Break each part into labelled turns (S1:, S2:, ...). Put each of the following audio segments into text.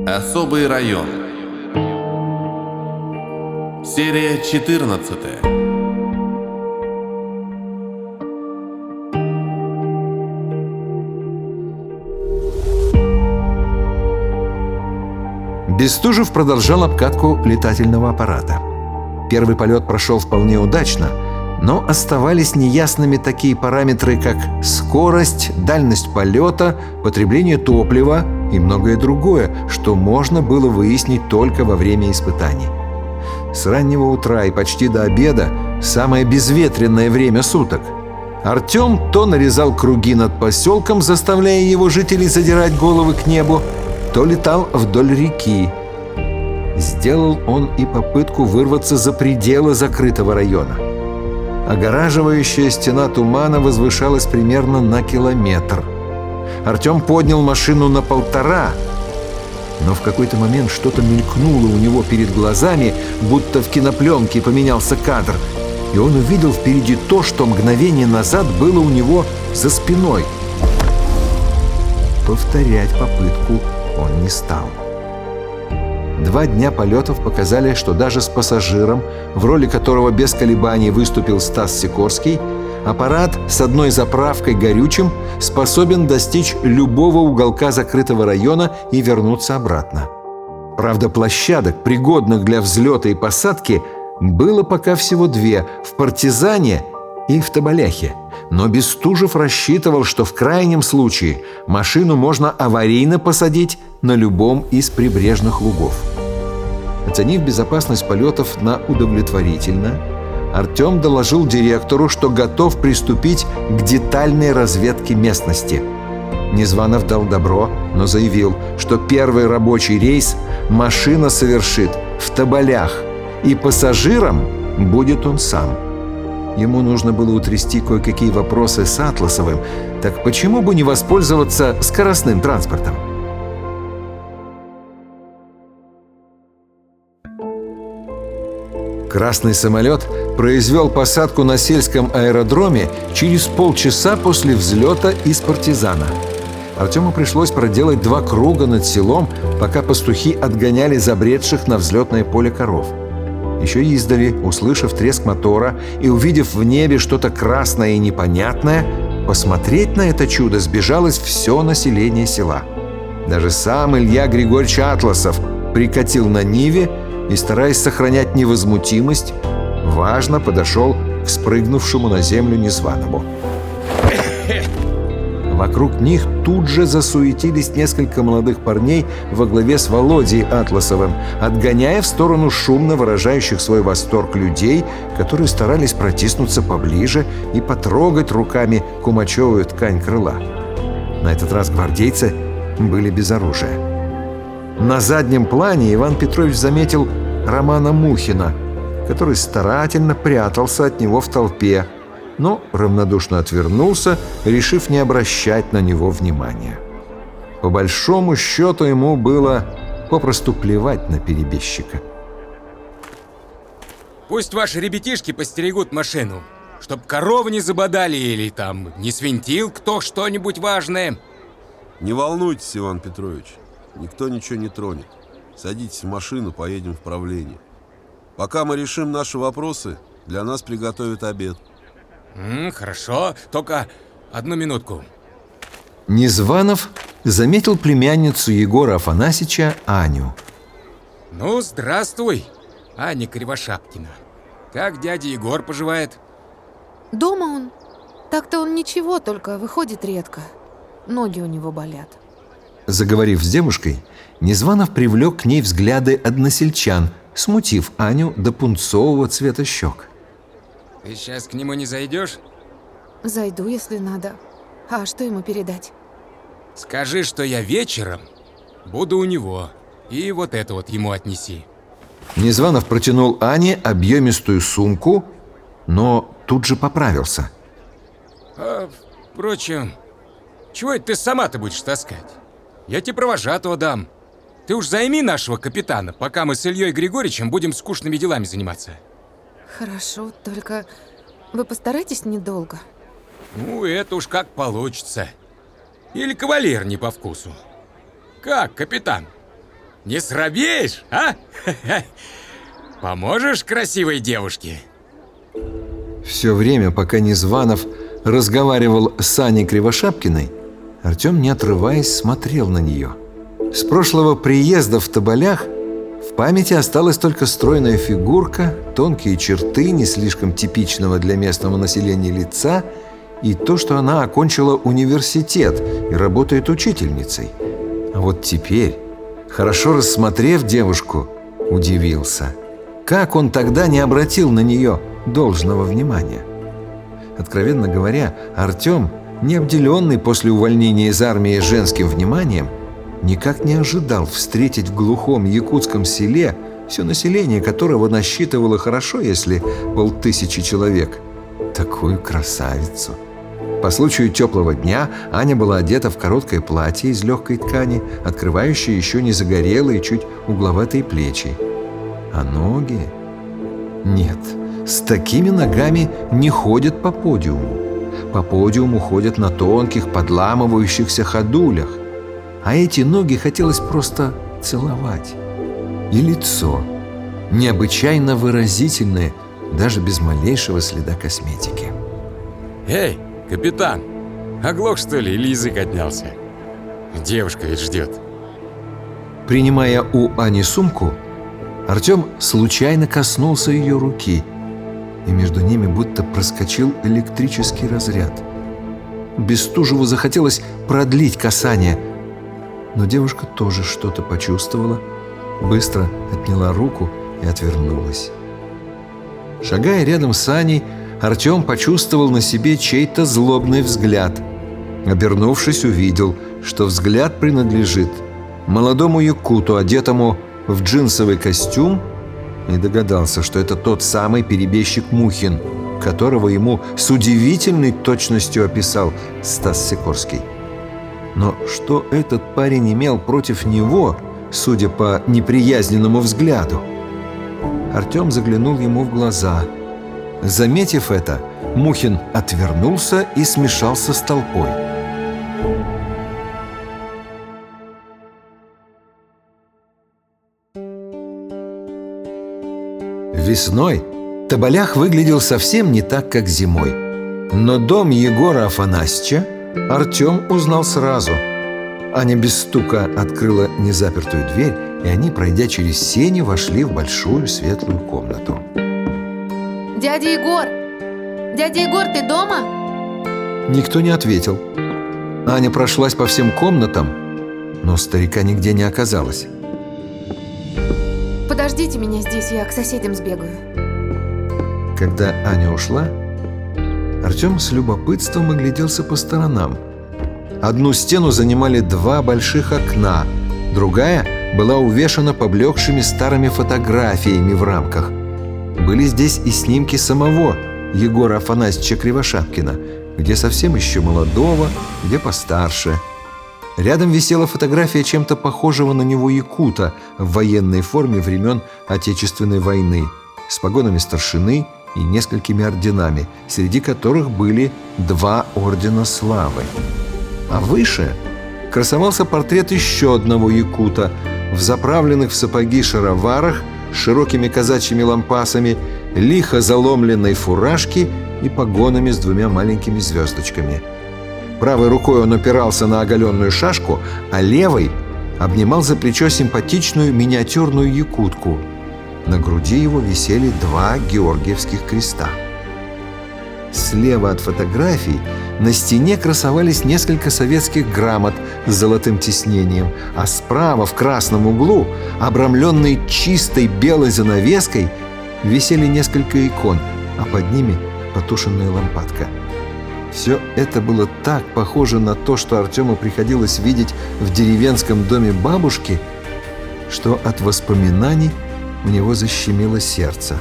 S1: Особый район. Серия 14.
S2: Бестужев продолжал обкатку летательного аппарата. Первый полет прошел вполне удачно, но оставались неясными такие параметры, как скорость, дальность полета, потребление топлива и многое другое, что можно было выяснить только во время испытаний. С раннего утра и почти до обеда самое безветренное время суток. Артем то нарезал круги над поселком, заставляя его жителей задирать головы к небу, то летал вдоль реки. Сделал он и попытку вырваться за пределы закрытого района. Огораживающая стена тумана возвышалась примерно на километр. Артем поднял машину на 1,5, но в какой-то момент что-то мелькнуло у него перед глазами, будто в кинопленке поменялся кадр, и он увидел впереди то, что мгновение назад было у него за спиной. Повторять попытку он не стал. 2 дня полетов показали, что даже с пассажиром, в роли которого без колебаний выступил Стас Сикорский, аппарат с одной заправкой горючим способен достичь любого уголка закрытого района и вернуться обратно. Правда, площадок, пригодных для взлета и посадки, было пока всего 2 – в Партизане и в Тоболяхе. Но Бестужев рассчитывал, что в крайнем случае машину можно аварийно посадить на любом из прибрежных лугов. Оценив безопасность полетов на удовлетворительно, Артем доложил директору, что готов приступить к детальной разведке местности. Незванов дал добро, но заявил, что первый рабочий рейс машина совершит в Тоболях, и пассажиром будет он сам. Ему нужно было утрясти кое-какие вопросы с Атласовым, так почему бы не воспользоваться скоростным транспортом? Красный самолет произвел посадку на сельском аэродроме через полчаса после взлета из Партизана. Артему пришлось проделать 2 круга над селом, пока пастухи отгоняли забредших на взлетное поле коров. Еще издали, услышав треск мотора и увидев в небе что-то красное и непонятное, посмотреть на это чудо сбежалось все население села. Даже сам Илья Григорьевич Атласов прикатил на Ниве и, стараясь сохранять невозмутимость, важно подошел к спрыгнувшему на землю Незваному. Вокруг них тут же засуетились несколько молодых парней во главе с Володей Атласовым, отгоняя в сторону шумно выражающих свой восторг людей, которые старались протиснуться поближе и потрогать руками кумачевую ткань крыла. На этот раз гвардейцы были без оружия. На заднем плане Иван Петрович заметил Романа Мухина, который старательно прятался от него в толпе, но равнодушно отвернулся, решив не обращать на него внимания. По большому счету ему было попросту плевать на перебежчика.
S3: Пусть ваши ребятишки постерегут машину, чтоб коровы не забодали или там не свинтил кто что-нибудь важное.
S4: Не волнуйтесь, Иван Петрович, никто ничего не тронет. Садитесь в машину, поедем в правление. Пока мы решим наши вопросы, для нас приготовят обед.
S3: Хорошо, только 1 минутку.
S2: Незванов заметил племянницу Егора Афанасьича Аню.
S3: Ну, здравствуй, Аня Кривошапкина. Как дядя Егор поживает?
S5: Дома он. Так-то он ничего, только выходит редко. Ноги у него болят.
S2: Заговорив с девушкой, Незванов привлек к ней взгляды односельчан, смутив Аню до пунцового цвета щек.
S3: Ты сейчас к нему не зайдешь?
S5: Зайду, если надо. А что ему передать?
S3: Скажи, что я вечером буду у него. И вот это вот ему отнеси.
S2: Незванов протянул Ане объемистую сумку, но тут же поправился.
S3: Впрочем, чего это ты сама-то будешь таскать? Я тебе провожатого дам. Ты уж займи нашего капитана, пока мы с Ильей Григорьевичем будем скучными делами заниматься.
S5: Хорошо, только вы постарайтесь недолго.
S3: Ну, это уж как получится. Или кавалер не по вкусу. Как, капитан? Не срабеешь, а? Поможешь красивой девушке?
S2: Все время, пока Незванов разговаривал с Аней Кривошапкиной, Артем, не отрываясь, смотрел на нее. С прошлого приезда в Тоболях в памяти осталась только стройная фигурка, тонкие черты не слишком типичного для местного населения лица и то, что она окончила университет и работает учительницей. А вот теперь, хорошо рассмотрев девушку, удивился. Как он тогда не обратил на нее должного внимания? Откровенно говоря, Артем, не обделенный после увольнения из армии женским вниманием, никак не ожидал встретить в глухом якутском селе, все население которого насчитывало хорошо, если 500 человек, такую красавицу. По случаю теплого дня Аня была одета в короткое платье из легкой ткани, открывающее еще не загорелые, чуть угловатые плечи. А ноги? Нет, с такими ногами не ходят по подиуму. По подиуму ходят на тонких, подламывающихся ходулях. А эти ноги хотелось просто целовать. И лицо, необычайно выразительное, даже без малейшего следа косметики.
S3: Эй, капитан, оглох что ли или язык отнялся? Девушка ведь ждет.
S2: Принимая у Ани сумку, Артем случайно коснулся ее руки, и между ними будто проскочил электрический разряд. Бестужеву захотелось продлить касание, но девушка тоже что-то почувствовала, быстро отняла руку и отвернулась. Шагая рядом с Аней, Артем почувствовал на себе чей-то злобный взгляд. Обернувшись, увидел, что взгляд принадлежит молодому якуту, одетому в джинсовый костюм, и догадался, что это тот самый перебежчик Мухин, которого ему с удивительной точностью описал Стас Сикорский. Но что этот парень имел против него, судя по неприязненному взгляду? Артем заглянул ему в глаза. Заметив это, Мухин отвернулся и смешался с толпой. Весной Тоболях выглядел совсем не так, как зимой. Но дом Егора Афанасьевича Артем узнал сразу. Аня без стука открыла незапертую дверь, и они, пройдя через сени, вошли в большую светлую комнату.
S5: Дядя Егор! Дядя Егор, ты дома?
S2: Никто не ответил. Аня прошлась по всем комнатам, но старика нигде не оказалось.
S5: Подождите меня здесь, я к соседям сбегаю.
S2: Когда Аня ушла, Артем с любопытством огляделся по сторонам. Одну стену занимали 2 больших окна, другая была увешана поблекшими старыми фотографиями в рамках. Были здесь и снимки самого Егора Афанасьевича Кривошапкина, где совсем еще молодого, где постарше. Рядом висела фотография чем-то похожего на него якута в военной форме времен Отечественной войны, с погонами старшины и несколькими орденами, среди которых были 2 ордена славы. А выше красовался портрет еще одного якута в заправленных в сапоги шароварах, с широкими казачьими лампасами, лихо заломленной фуражке и погонами с 2 маленькими звездочками. Правой рукой он опирался на оголенную шашку, а левой обнимал за плечо симпатичную миниатюрную якутку. На груди его висели 2 георгиевских креста. Слева от фотографий на стене красовались несколько советских грамот с золотым тиснением, а справа в красном углу, обрамленной чистой белой занавеской, висели несколько икон, а под ними потушенная лампадка. Все это было так похоже на то, что Артему приходилось видеть в деревенском доме бабушки, что от воспоминаний у него защемило сердце.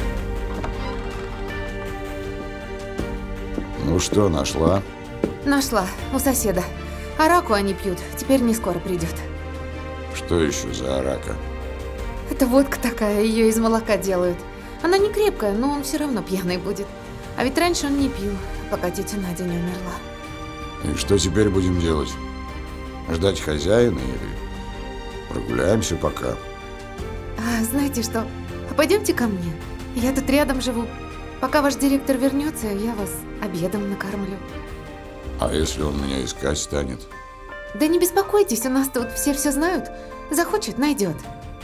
S6: Ну что, нашла?
S5: Нашла, у соседа. Араку они пьют, теперь не скоро придет.
S6: Что еще за арака?
S5: Это водка такая, ее из молока делают. Она не крепкая, но он все равно пьяный будет. А ведь раньше он не пил, пока тетя Надя не умерла.
S6: И что теперь будем делать? Ждать хозяина или Прогуляемся пока.
S5: Знаете что, пойдемте ко мне. Я тут рядом живу. Пока ваш директор вернется, я вас обедом накормлю.
S6: А если он меня искать станет?
S5: Да не беспокойтесь, у нас тут все знают. Захочет, найдет.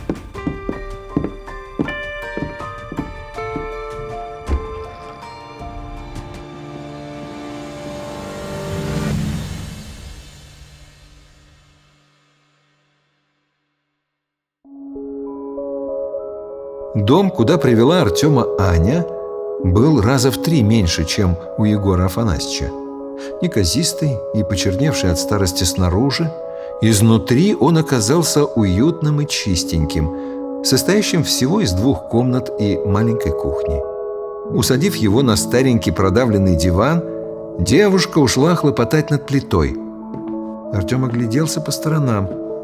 S2: Дом, куда привела Артема Аня, был раза в 3 меньше, чем у Егора Афанасьевича. Неказистый и почерневший от старости снаружи, изнутри он оказался уютным и чистеньким, состоящим всего из 2 комнат и маленькой кухни. Усадив его на старенький продавленный диван, девушка ушла хлопотать над плитой. Артем огляделся по сторонам.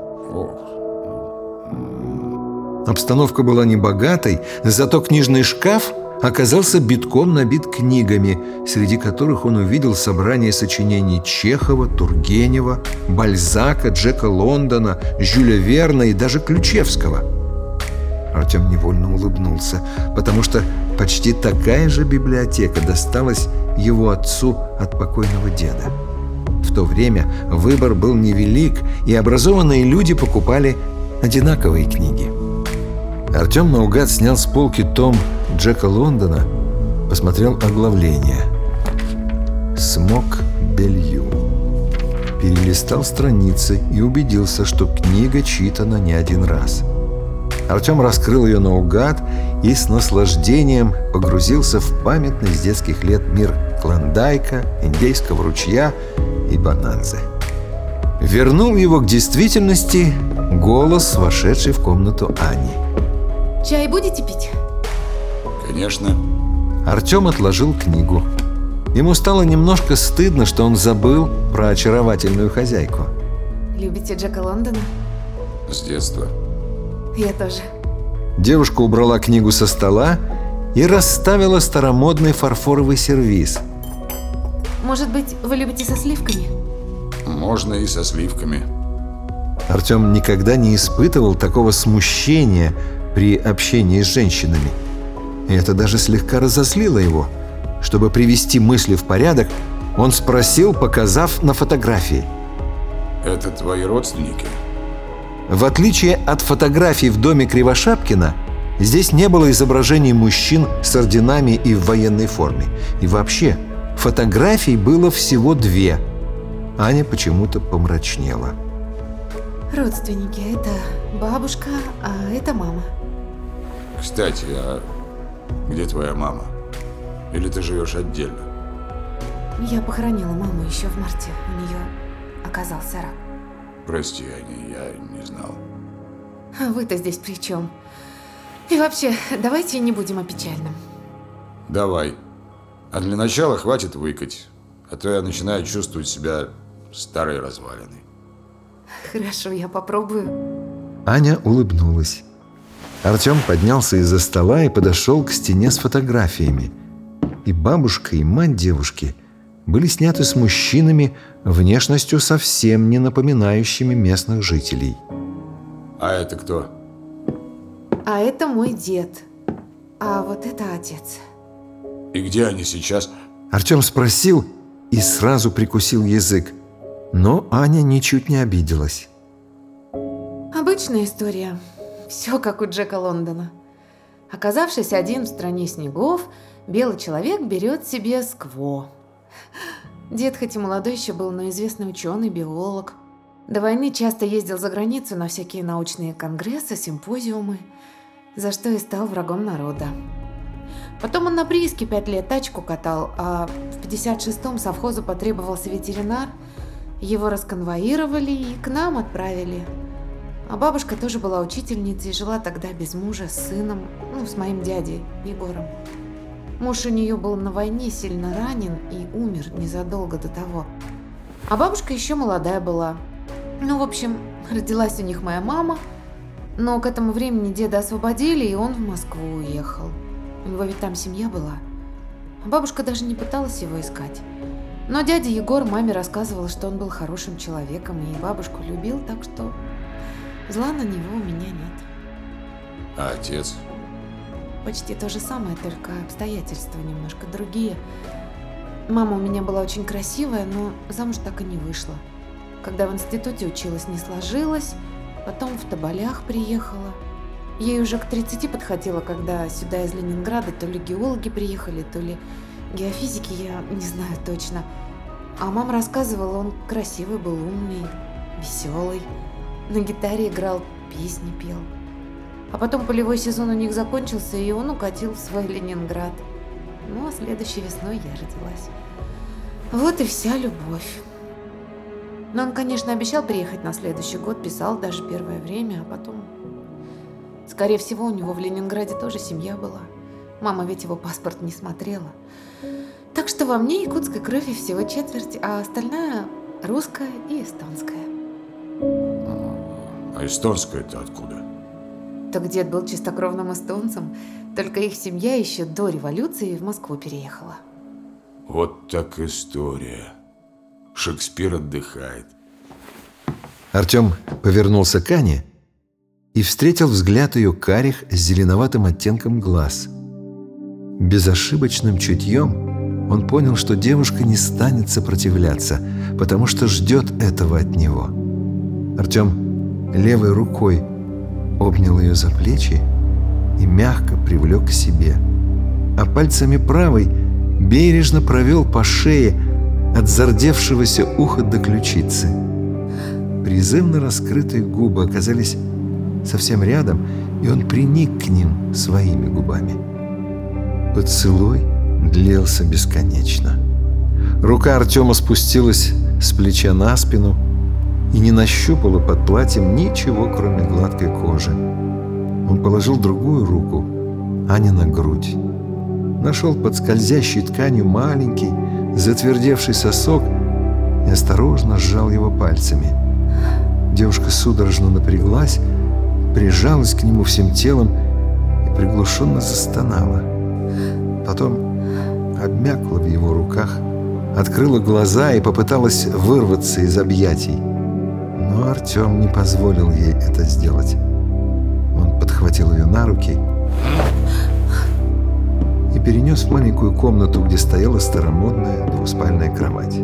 S2: Обстановка была небогатой, зато книжный шкаф оказался битком набит книгами, среди которых он увидел собрание сочинений Чехова, Тургенева, Бальзака, Джека Лондона, Жюля Верна и даже Ключевского. Артем невольно улыбнулся, потому что почти такая же библиотека досталась его отцу от покойного деда. В то время выбор был невелик, и образованные люди покупали одинаковые книги. Артем наугад снял с полки том Джека Лондона, посмотрел оглавление «Смок Белью». Перелистал страницы и убедился, что книга читана не один раз. Артем раскрыл ее наугад и с наслаждением погрузился в памятный с детских лет мир Клондайка, Индейского ручья и Бонанзы. Вернул его к действительности голос, вошедший в комнату Ани.
S5: Чай будете пить?
S6: Конечно.
S2: Артем отложил книгу. Ему стало немножко стыдно, что он забыл про очаровательную хозяйку.
S5: Любите Джека Лондона?
S6: С детства.
S5: Я тоже.
S2: Девушка убрала книгу со стола и расставила старомодный фарфоровый сервиз.
S5: Может быть, вы любите со сливками?
S6: Можно и со сливками.
S2: Артем никогда не испытывал такого смущения при общении с женщинами. И это даже слегка разозлило его. Чтобы привести мысли в порядок, он спросил, показав на фотографии.
S6: Это твои родственники?
S2: В отличие от фотографий в доме Кривошапкина, здесь не было изображений мужчин с орденами и в военной форме. И вообще, фотографий было всего 2. Аня почему-то помрачнела.
S5: Родственники. Это бабушка, а это мама.
S6: Кстати, а где твоя мама? Или ты живешь отдельно?
S5: Я похоронила маму еще в марте. У нее оказался рак.
S6: Прости, Аня, я не знал.
S5: А вы-то здесь при чем? И вообще, давайте не будем о печальном.
S6: Давай. А для начала хватит выкать. А то я начинаю чувствовать себя старой развалиной.
S5: Хорошо, я попробую.
S2: Аня улыбнулась. Артем поднялся из-за стола и подошел к стене с фотографиями. И бабушка, и мать девушки были сняты с мужчинами, внешностью совсем не напоминающими местных жителей.
S6: А это кто?
S5: А это мой дед. А вот это отец.
S6: И где они сейчас?
S2: Артем спросил и сразу прикусил язык. Но Аня ничуть не обиделась.
S5: Обычная история. Все как у Джека Лондона. Оказавшись один в стране снегов, белый человек берет себе скво. Дед хоть и молодой еще был, но известный ученый, биолог. До войны часто ездил за границу на всякие научные конгрессы, симпозиумы, за что и стал врагом народа. Потом он на прииске 5 лет тачку катал, а в 56-м совхозу потребовался ветеринар. Его расконвоировали и к нам отправили. А бабушка тоже была учительницей и жила тогда без мужа, с сыном, с моим дядей Егором. Муж у нее был на войне сильно ранен и умер незадолго до того. А бабушка еще молодая была. В общем, родилась у них моя мама, но к этому времени деда освободили, и он в Москву уехал. У него ведь там семья была. А бабушка даже не пыталась его искать. Но дядя Егор маме рассказывал, что он был хорошим человеком и бабушку любил, так что Зла на него у меня нет.
S6: А отец?
S5: Почти то же самое, только обстоятельства немножко другие. Мама у меня была очень красивая, но замуж так и не вышла. Когда в институте училась, не сложилось, потом в Тоболях приехала. Ей уже к 30 подходило, когда сюда из Ленинграда то ли геологи приехали, то ли геофизики, я не знаю точно. А мама рассказывала, он красивый был, умный, веселый. На гитаре играл, песни пел. А потом полевой сезон у них закончился, и он укатил в свой Ленинград. Ну, а следующей весной я родилась. Вот и вся любовь. Но он, конечно, обещал приехать на следующий год, писал даже первое время, а потом... Скорее всего, у него в Ленинграде тоже семья была. Мама ведь его паспорт не смотрела. Так что во мне якутской крови всего четверть, а остальная русская и эстонская.
S6: А эстонская-то откуда?
S5: Так дед был чистокровным эстонцем, только их семья еще до революции в Москву переехала.
S6: Вот так история. Шекспир отдыхает.
S2: Артем повернулся к Ане и встретил взгляд ее карих с зеленоватым оттенком глаз. Безошибочным чутьем он понял, что девушка не станет сопротивляться, потому что ждет этого от него. Артем левой рукой обнял ее за плечи и мягко привлек к себе, а пальцами правой бережно провел по шее от зардевшегося уха до ключицы. Призывно раскрытые губы оказались совсем рядом, и он приник к ним своими губами. Поцелуй длился бесконечно. Рука Артема спустилась с плеча на спину и не нащупала под платьем ничего, кроме гладкой кожи. Он положил другую руку Ане на грудь, нашел под скользящей тканью маленький, затвердевший сосок и осторожно сжал его пальцами. Девушка судорожно напряглась, прижалась к нему всем телом и приглушенно застонала. Потом обмякла в его руках, открыла глаза и попыталась вырваться из объятий. Но Артем не позволил ей это сделать. Он подхватил ее на руки и перенес в маленькую комнату, где стояла старомодная двуспальная кровать.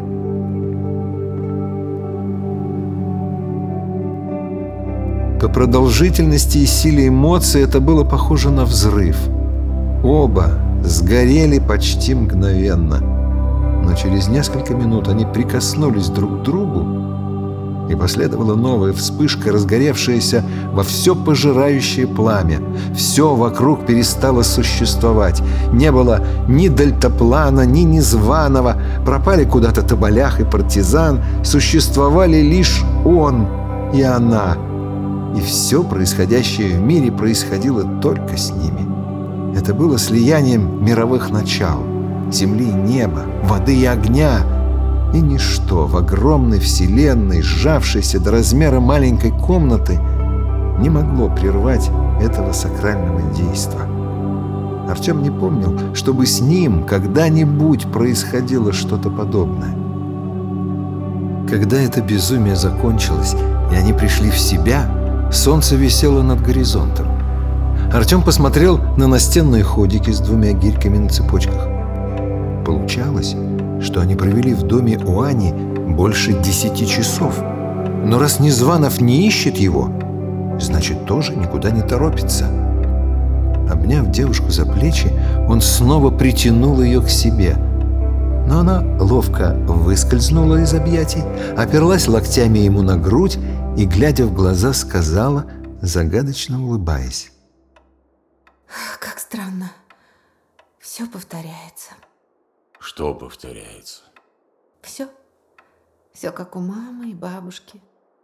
S2: По продолжительности и силе эмоций это было похоже на взрыв. Оба сгорели почти мгновенно, но через несколько минут они прикоснулись друг к другу, и последовала новая вспышка, разгоревшаяся во все пожирающее пламя. Все вокруг перестало существовать. Не было ни дельтаплана, ни незваного. Пропали куда-то Тоболях и партизан. Существовали лишь он и она. И все происходящее в мире происходило только с ними. Это было слиянием мировых начал: земли и неба, воды и огня. И ничто в огромной вселенной, сжавшейся до размера маленькой комнаты, не могло прервать этого сакрального действа. Артем не помнил, чтобы с ним когда-нибудь происходило что-то подобное. Когда это безумие закончилось, и они пришли в себя, солнце висело над горизонтом. Артем посмотрел на настенные ходики с двумя гирьками на цепочках. Получалось, что они провели в доме у Ани больше 10 часов. Но раз Незванов не ищет его, значит, тоже никуда не торопится. Обняв девушку за плечи, он снова притянул ее к себе. Но она ловко выскользнула из объятий, оперлась локтями ему на грудь и, глядя в глаза, сказала, загадочно улыбаясь:
S5: Как странно. Все повторяется.
S6: Что повторяется?
S5: Все. Все как у мамы и бабушки.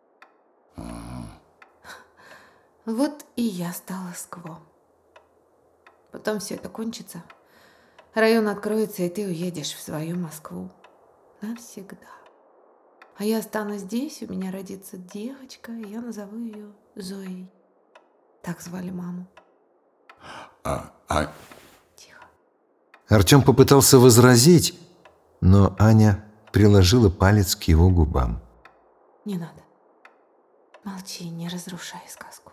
S5: Вот и я стала скво. Потом все это кончится. Район откроется, и ты уедешь в свою Москву. Навсегда. А я останусь здесь, у меня родится девочка, и я назову ее Зоей. Так звали маму. Тихо.
S2: Артем попытался возразить, но Аня приложила палец к его губам.
S5: Не надо. Молчи, не разрушай сказку.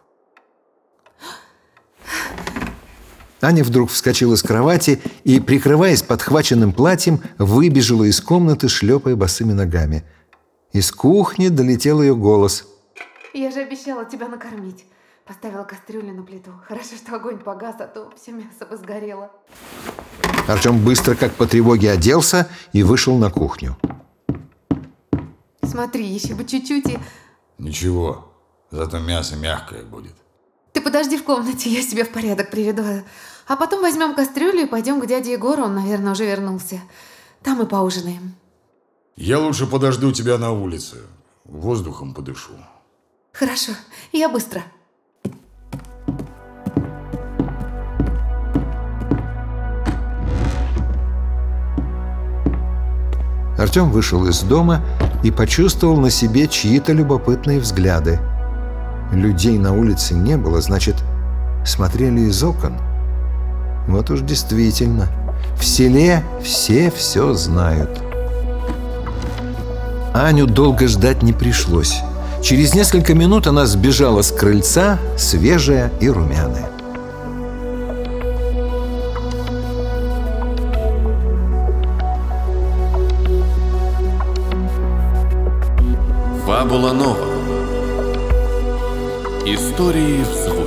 S2: Аня вдруг вскочила с кровати и, прикрываясь подхваченным платьем, выбежала из комнаты, шлепая босыми ногами. Из кухни долетел ее голос.
S5: Я же обещала тебя накормить. Поставила кастрюлю на плиту. Хорошо, что огонь погас, а то все мясо бы сгорело.
S2: Артем быстро, как по тревоге, оделся и вышел на кухню.
S5: Смотри, еще бы чуть-чуть и...
S6: Ничего, зато мясо мягкое будет.
S5: Ты подожди в комнате, я себя в порядок приведу. А потом возьмем кастрюлю и пойдем к дяде Егору, он, наверное, уже вернулся. Там и поужинаем.
S6: Я лучше подожду тебя на улице. Воздухом подышу.
S5: Хорошо, я быстро.
S2: Артем вышел из дома и почувствовал на себе чьи-то любопытные взгляды. Людей на улице не было, значит, смотрели из окон. Вот уж действительно, в селе все знают. Аню долго ждать не пришлось. Через несколько минут она сбежала с крыльца, свежая и румяная.
S1: Фабула нова. Истории в звуке.